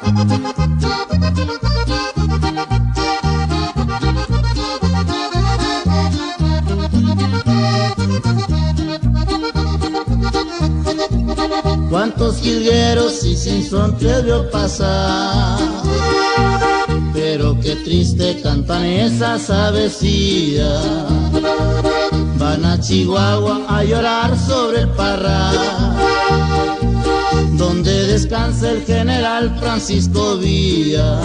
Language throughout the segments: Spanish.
Cuántos jilgueros y sinsontes vio pasar, pero qué triste cantan esas avecillas. Van a Chihuahua a llorar sobre el parral, donde descansa el general Francisco Villa.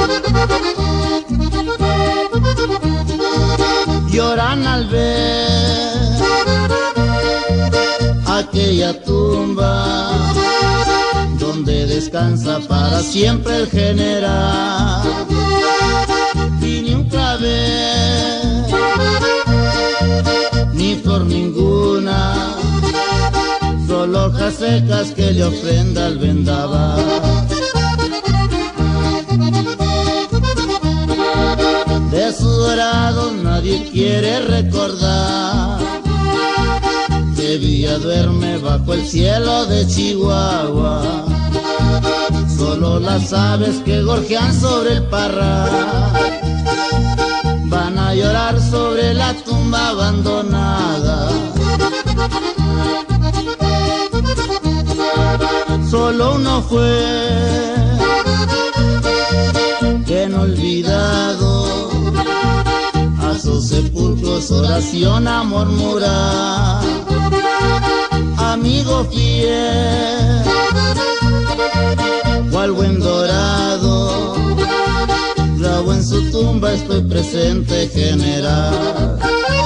Lloran al ver aquella tumba donde descansa para siempre el general. Y ni un clavel, ni flor ninguna, solo hojas secas que le ofrenda el vendaval. De sus dorados nadie quiere recordar que Villa duerme bajo el cielo de Chihuahua. Solo las aves que gorjean sobre el parral van a llorar sobre la tumba abandonada. Solo uno fue que no olvidado a sus sepulcros oración a murmurar. Amigo fiel, cual buen dorado, grabo en su tumba estoy presente, general.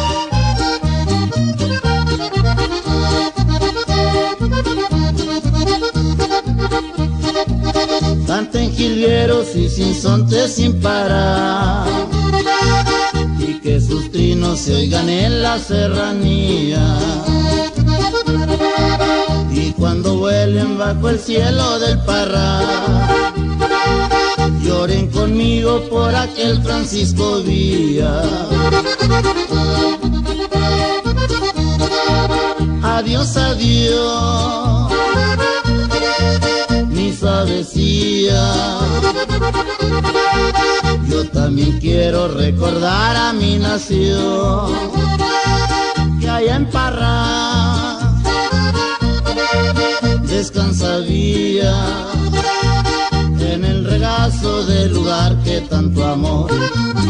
Canten jilgueros y sinsontes sin parar, y que sus trinos se oigan en la serranía. Y cuando vuelen bajo el cielo del parral, lloren conmigo por aquel Francisco Villa. Adiós, adiós, mis avecillas. Yo también quiero recordar a mi nación, que allá en Parral descansa Villa, en el regazo del lugar que tanto amor